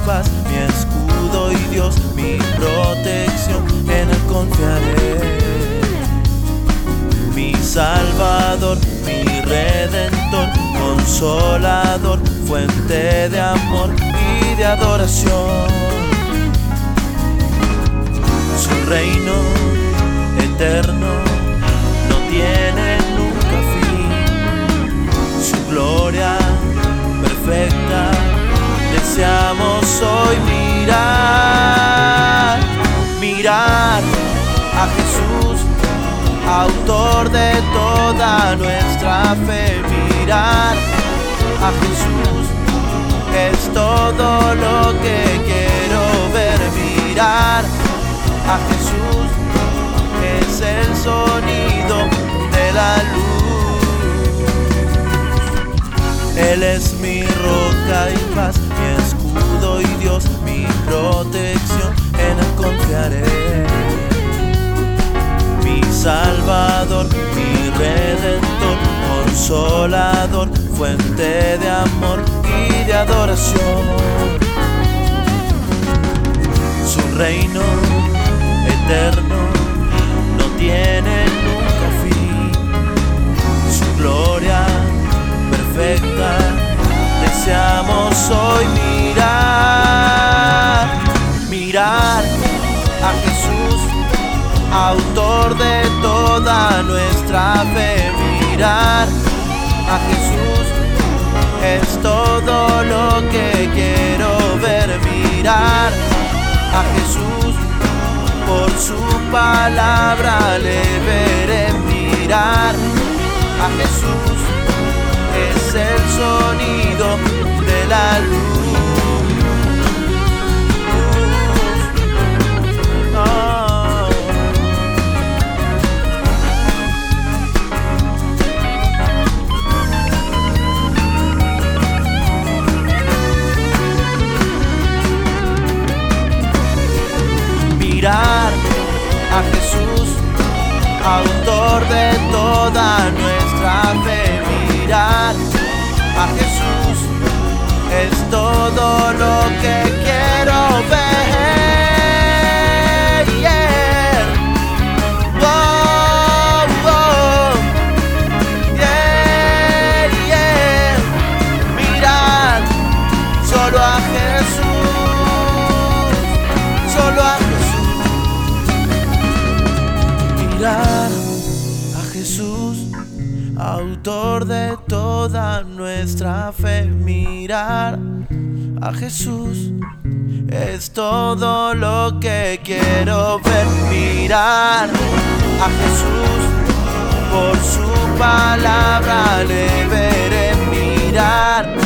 paz, mi escudo y Dios, mi protección, en Él confiaré. Mi Salvador, mi Redentor, Consolador, fuente de amor y de adoración. Su reino eterno no tiene nunca fin. Su gloria perfecta deseamos hoy mirar. Mirar a Jesús, autor de toda nuestra fe. Mirar a Jesús es todo lo que quiero ver. Mirar a Jesús es el sonido de la luz. Él es mi roca y paz, mi escudo y Dios, mi protección, en Él confiaré. Mi Salvador, mi Redentor, Consolador, fuente de amor y de adoración. Su reino eterno no tiene nunca fin. Su gloria perfecta deseamos hoy mirar. Mirar a Jesús, autor de toda nuestra fe. Mirar a Jesús es todo lo que quiero ver. Mirar a Jesús, por su palabra le veré. Mirar a Jesús es el sonido de la luz. Oh. Mirar a Jesús, autor de toda nuestra fe. Mirar a Jesús es todo lo que quiero ver. Yeah. Oh, oh. Yeah, yeah. Mirar solo a Jesús, solo a Jesús. Mirar a Jesús, autor de toda nuestra fe. Mirar a Jesús es todo lo que quiero ver. Mirar a Jesús, por su palabra le veré. Mirar